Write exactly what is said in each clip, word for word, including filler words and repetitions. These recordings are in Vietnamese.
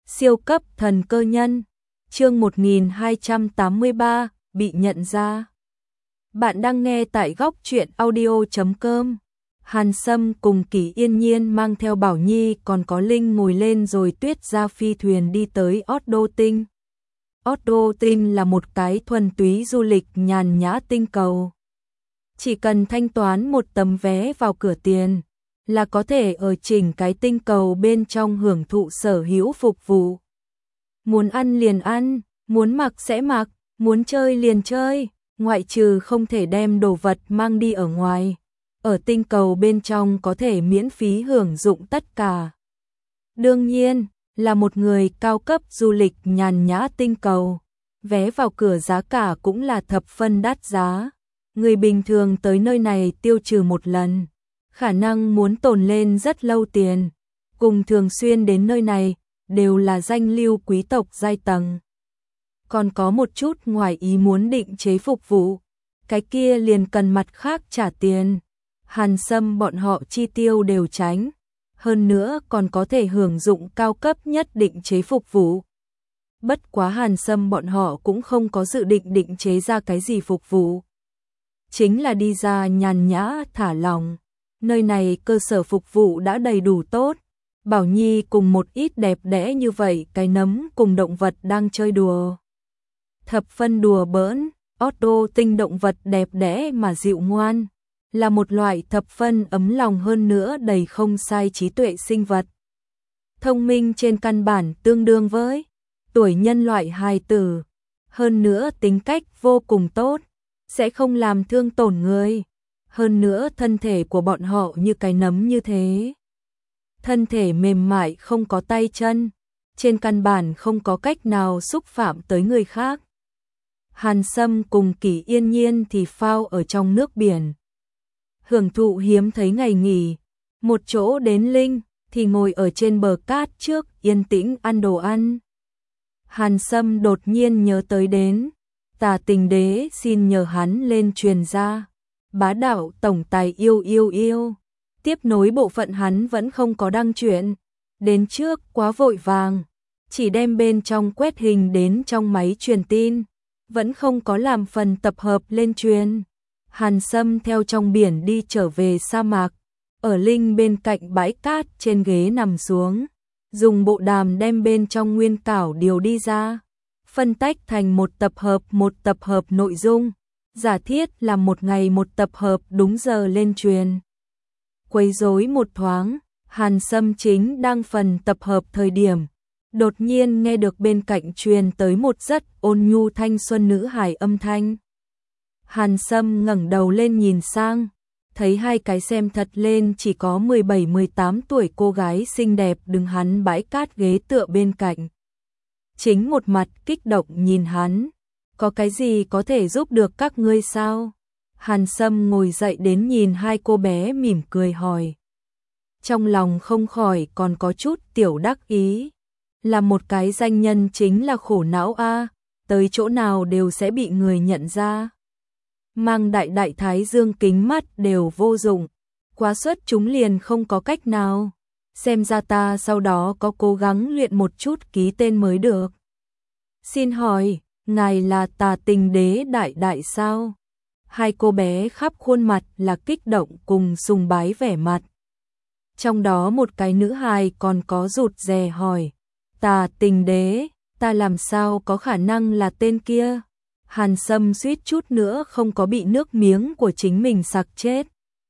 Siêu cấp thần cơ nhân, chương một nghìn hai trăm tám mươi ba, bị nhận ra. Bạn đang nghe tại góc truyện audio chấm com. Hàn Sâm cùng Kỷ Yên Nhiên mang theo Bảo Nhi còn có Linh ngồi lên rồi tuyết ra phi thuyền đi tới Otto Tinh. Otto Tinh là một cái thuần túy du lịch nhàn nhã tinh cầu. Chỉ cần thanh toán một tấm vé vào cửa tiền là có thể ở chỉnh cái tinh cầu bên trong hưởng thụ sở hữu phục vụ. Muốn ăn liền ăn, muốn mặc sẽ mặc, muốn chơi liền chơi, ngoại trừ không thể đem đồ vật mang đi ở ngoài. Ở tinh cầu bên trong có thể miễn phí hưởng dụng tất cả. Đương nhiên, là một người cao cấp du lịch nhàn nhã tinh cầu, vé vào cửa giá cả cũng là thập phân đắt giá. Người bình thường tới nơi này tiêu trừ một lần, khả năng muốn tồn lên rất lâu tiền, cùng thường xuyên đến nơi này, đều là danh lưu quý tộc giai tầng. Còn có một chút ngoài ý muốn định chế phục vụ, cái kia liền cần mặt khác trả tiền. Hàn Sâm bọn họ chi tiêu đều tránh, hơn nữa còn có thể hưởng dụng cao cấp nhất định chế phục vụ. Bất quá Hàn Sâm bọn họ cũng không có dự định định chế ra cái gì phục vụ. Chính là đi ra nhàn nhã thả lòng. Nơi này cơ sở phục vụ đã đầy đủ tốt. Bảo Nhi cùng một ít đẹp đẽ như vậy cái nấm cùng động vật đang chơi đùa. Thập phân đùa bỡn, Otto Tinh động vật đẹp đẽ mà dịu ngoan, là một loại thập phân ấm lòng hơn nữa đầy không sai trí tuệ sinh vật. Thông minh trên căn bản tương đương với tuổi nhân loại hài tử, hơn nữa tính cách vô cùng tốt, sẽ không làm thương tổn người. Hơn nữa thân thể của bọn họ như cái nấm như thế. Thân thể mềm mại không có tay chân, trên căn bản không có cách nào xúc phạm tới người khác. Hàn Sâm cùng Kỷ Yên Nhiên thì phao ở trong nước biển. Hưởng thụ hiếm thấy ngày nghỉ, một chỗ đến Linh thì ngồi ở trên bờ cát trước yên tĩnh ăn đồ ăn. Hàn Sâm đột nhiên nhớ tới đến, Tà Tình Đế xin nhờ hắn lên truyền ra. Bá đạo tổng tài yêu yêu yêu. Tiếp nối bộ phận hắn vẫn không có đăng truyện. Đến trước quá vội vàng. Chỉ đem bên trong quét hình đến trong máy truyền tin. Vẫn không có làm phần tập hợp lên truyền. Hàn Sâm theo trong biển đi trở về sa mạc. Ở Linh bên cạnh bãi cát trên ghế nằm xuống. Dùng bộ đàm đem bên trong nguyên cảo điều đi ra. Phân tách thành một tập hợp một tập hợp nội dung. Giả thiết là một ngày một tập hợp đúng giờ lên truyền. Quấy rối một thoáng, Hàn Sâm chính đang phần tập hợp thời điểm. Đột nhiên nghe được bên cạnh truyền tới một rất ôn nhu thanh xuân nữ hài âm thanh. Hàn Sâm ngẩng đầu lên nhìn sang, thấy hai cái xem thật lên chỉ có mười bảy mười tám tuổi cô gái xinh đẹp đứng hắn bãi cát ghế tựa bên cạnh. Chính một mặt kích động nhìn hắn. Có cái gì có thể giúp được các ngươi sao? Hàn Sâm ngồi dậy đến nhìn hai cô bé mỉm cười hỏi. Trong lòng không khỏi còn có chút tiểu đắc ý. Là một cái danh nhân chính là khổ não a, tới chỗ nào đều sẽ bị người nhận ra. Mang đại đại thái dương kính mắt đều vô dụng, quá xuất chúng liền không có cách nào. Xem ra ta sau đó có cố gắng luyện một chút ký tên mới được. Xin hỏi, ngài là Tà Tình Đế đại đại sao? Hai cô bé khắp khuôn mặt là kích động cùng sùng bái vẻ mặt. Trong đó một cái nữ hài còn có rụt rè hỏi. Tà Tình Đế, ta làm sao có khả năng là tên kia? Hàn Sâm suýt chút nữa không có bị nước miếng của chính mình sặc chết.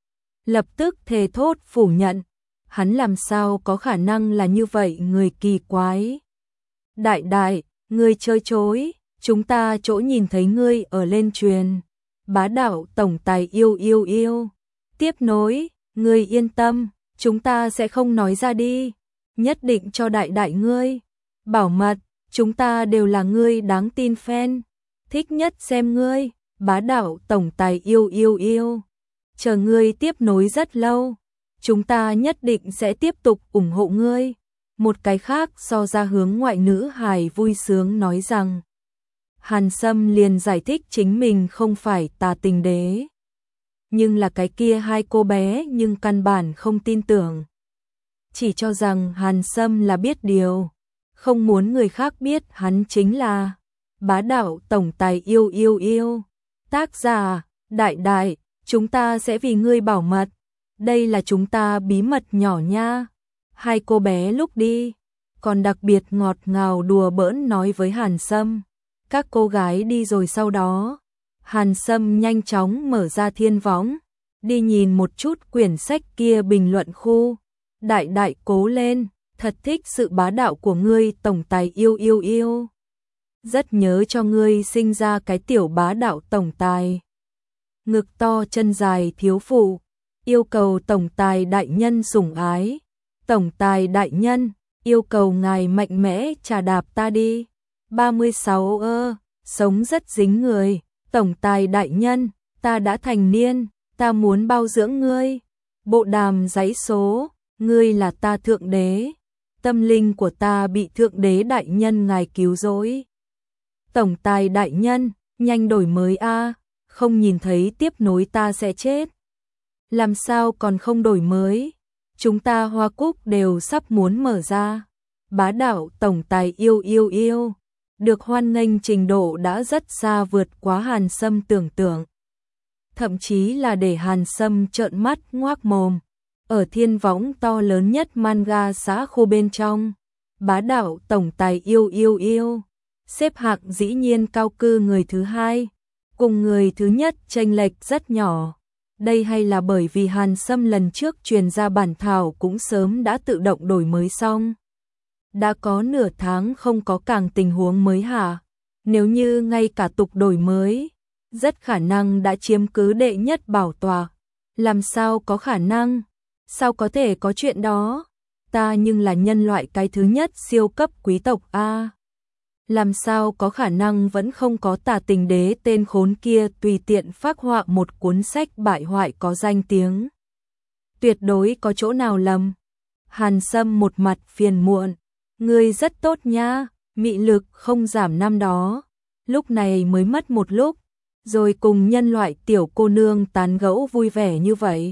Lập tức thề thốt phủ nhận. Hắn làm sao có khả năng là như vậy người kỳ quái? Đại đại, ngươi chơi chối. Chúng ta chỗ nhìn thấy ngươi ở lên truyền. Bá đạo tổng tài yêu yêu yêu. Tiếp nối, ngươi yên tâm, chúng ta sẽ không nói ra đi. Nhất định cho đại đại ngươi. Bảo mật, chúng ta đều là ngươi đáng tin fan. Thích nhất xem ngươi, bá đạo tổng tài yêu yêu yêu. Chờ ngươi tiếp nối rất lâu. Chúng ta nhất định sẽ tiếp tục ủng hộ ngươi. Một cái khác so ra hướng ngoại nữ hài vui sướng nói rằng. Hàn Sâm liền giải thích chính mình không phải Tà Tình Đế. Nhưng là cái kia hai cô bé nhưng căn bản không tin tưởng. Chỉ cho rằng Hàn Sâm là biết điều. không muốn người khác biết hắn chính là bá đạo tổng tài yêu yêu yêu. Tác giả, Đại Đại, chúng ta sẽ vì ngươi bảo mật. Đây là chúng ta bí mật nhỏ nha. Hai cô bé lúc đi, còn đặc biệt ngọt ngào đùa bỡn nói với Hàn Sâm. Các cô gái đi rồi sau đó, Hàn Sâm nhanh chóng mở ra thiên võng, đi nhìn một chút quyển sách kia bình luận khu. Đại Đại cố lên, thật thích sự bá đạo của ngươi tổng tài yêu yêu yêu. Rất nhớ cho ngươi sinh ra cái tiểu bá đạo tổng tài. Ngực to chân dài thiếu phụ, yêu cầu tổng tài đại nhân sủng ái. Tổng tài đại nhân, yêu cầu ngài mạnh mẽ trà đạp ta đi. ba mươi sáu ơ, sống rất dính người. Tổng tài đại nhân, ta đã thành niên, ta muốn bao dưỡng ngươi. Bộ đàm giấy số, ngươi là ta thượng đế. Tâm linh của ta bị thượng đế đại nhân ngài cứu rỗi. Tổng tài đại nhân, nhanh đổi mới a, không nhìn thấy tiếp nối ta sẽ chết. Làm sao còn không đổi mới? Chúng ta Hoa Cúc đều sắp muốn mở ra. Bá đạo tổng tài yêu yêu yêu, được hoan nghênh trình độ đã rất xa vượt quá Hàn Sâm tưởng tượng. Thậm chí là để Hàn Sâm trợn mắt ngoác mồm. Ở thiên võng to lớn nhất manga xã khu bên trong, bá đạo tổng tài yêu yêu yêu, xếp hạng dĩ nhiên cao cư người thứ hai, cùng người thứ nhất chênh lệch rất nhỏ. Đây hay là bởi vì Hàn Sâm lần trước truyền ra bản thảo cũng sớm đã tự động đổi mới xong. Đã có nửa tháng không có càng tình huống mới hả? Nếu như ngay cả tục đổi mới, rất khả năng đã chiếm cứ đệ nhất bảo tòa. Làm sao có khả năng? Sao có thể có chuyện đó? Ta nhưng là nhân loại cái thứ nhất siêu cấp quý tộc a. Làm sao có khả năng vẫn không có Tà Tình Đế tên khốn kia tùy tiện phác họa một cuốn sách bại hoại có danh tiếng. Tuyệt đối có chỗ nào lầm. Hàn Sâm một mặt phiền muộn. Ngươi rất tốt nha, mị lực không giảm năm đó. Lúc này mới mất một lúc, rồi cùng nhân loại tiểu cô nương tán gẫu vui vẻ như vậy.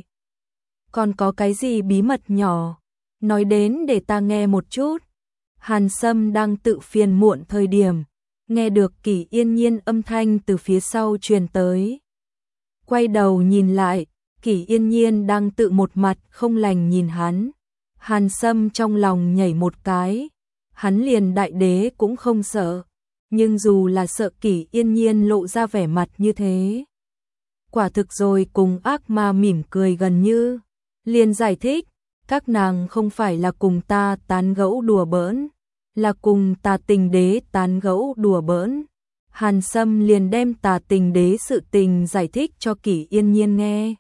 Còn có cái gì bí mật nhỏ? Nói đến để ta nghe một chút. Hàn Sâm đang tự phiền muộn thời điểm, nghe được Kỷ Yên Nhiên âm thanh từ phía sau truyền tới. Quay đầu nhìn lại, Kỷ Yên Nhiên đang tự một mặt không lành nhìn hắn. Hàn Sâm trong lòng nhảy một cái, hắn liền đại đế cũng không sợ, nhưng dù là sợ Kỷ Yên Nhiên lộ ra vẻ mặt như thế. Quả thực rồi cùng ác ma mỉm cười gần như, liền giải thích, các nàng không phải là cùng ta tán gẫu đùa bỡn, là cùng Tà Tình Đế tán gẫu đùa bỡn. Hàn Sâm liền đem Tà Tình Đế sự tình giải thích cho Kỷ Yên Nhiên nghe.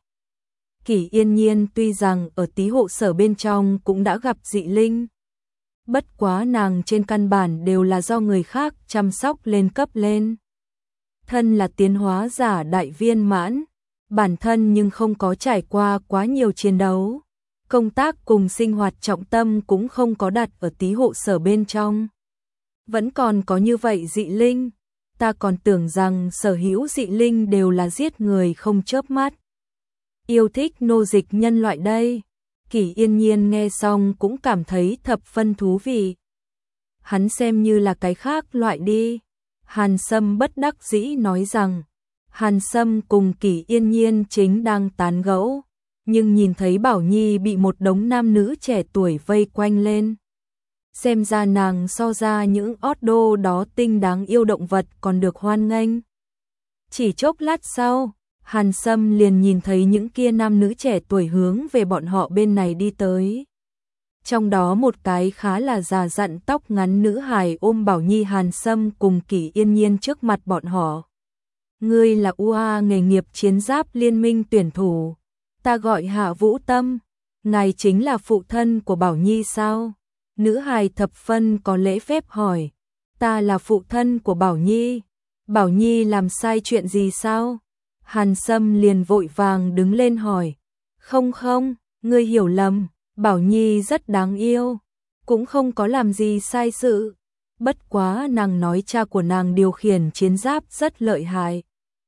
Kỷ Yên Nhiên tuy rằng ở tí hộ sở bên trong cũng đã gặp dị linh, bất quá nàng trên căn bản đều là do người khác chăm sóc lên cấp lên. Thân là tiến hóa giả đại viên mãn, bản thân nhưng không có trải qua quá nhiều chiến đấu. Công tác cùng sinh hoạt trọng tâm cũng không có đặt ở tí hộ sở bên trong. Vẫn còn có như vậy dị linh, ta còn tưởng rằng sở hữu dị linh đều là giết người không chớp mắt. Yêu thích nô dịch nhân loại đây. Kỷ Yên Nhiên nghe xong cũng cảm thấy thập phân thú vị. Hắn xem như là cái khác loại đi. Hàn Sâm bất đắc dĩ nói rằng, Hàn Sâm cùng Kỷ Yên Nhiên chính đang tán gẫu, nhưng nhìn thấy Bảo Nhi bị một đống nam nữ trẻ tuổi vây quanh lên. Xem ra nàng so ra những ordo đó tinh đáng yêu động vật còn được hoan nghênh. Chỉ chốc lát sau, Hàn Sâm liền nhìn thấy những kia nam nữ trẻ tuổi hướng về bọn họ bên này đi tới. Trong đó một cái khá là già dặn tóc ngắn nữ hài ôm Bảo Nhi. Hàn Sâm cùng Kỷ Yên Nhiên trước mặt bọn họ. Ngươi là u a nghề nghiệp chiến giáp liên minh tuyển thủ. Ta gọi Hạ Vũ Tâm. Ngài chính là phụ thân của Bảo Nhi sao? Nữ hài thập phân có lễ phép hỏi. Ta là phụ thân của Bảo Nhi. Bảo Nhi làm sai chuyện gì sao? Hàn Sâm liền vội vàng đứng lên hỏi. Không không, ngươi hiểu lầm. Bảo Nhi rất đáng yêu, cũng không có làm gì sai sự. Bất quá nàng nói cha của nàng điều khiển chiến giáp rất lợi hại.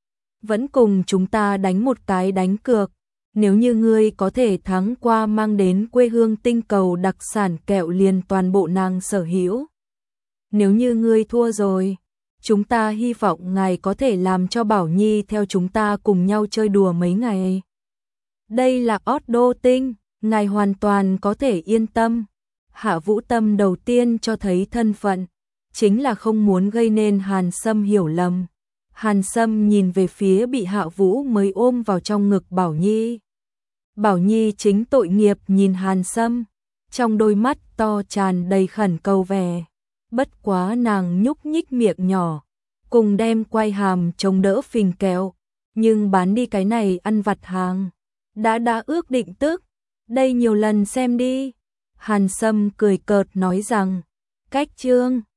Vẫn cùng chúng ta đánh một cái đánh cược. Nếu như ngươi có thể thắng qua mang đến quê hương tinh cầu đặc sản kẹo liền toàn bộ nàng sở hữu. nếu như ngươi thua rồi, chúng ta hy vọng ngài có thể làm cho Bảo Nhi theo chúng ta cùng nhau chơi đùa mấy ngày. Đây là Otto Tinh, ngài hoàn toàn có thể yên tâm. Hạ Vũ Tâm đầu tiên cho thấy thân phận, chính là không muốn gây nên Hàn Sâm hiểu lầm. Hàn Sâm nhìn về phía bị Hạ Vũ mới ôm vào trong ngực Bảo Nhi. Bảo Nhi chính tội nghiệp nhìn Hàn Sâm, trong đôi mắt to tràn đầy khẩn cầu vẻ. Bất quá nàng nhúc nhích miệng nhỏ, cùng đem quay hàm chống đỡ phình kẹo, nhưng bán đi cái này ăn vặt hàng. Đã đã ước định tức, đây nhiều lần xem đi. Hàn Sâm cười cợt nói rằng, cách chương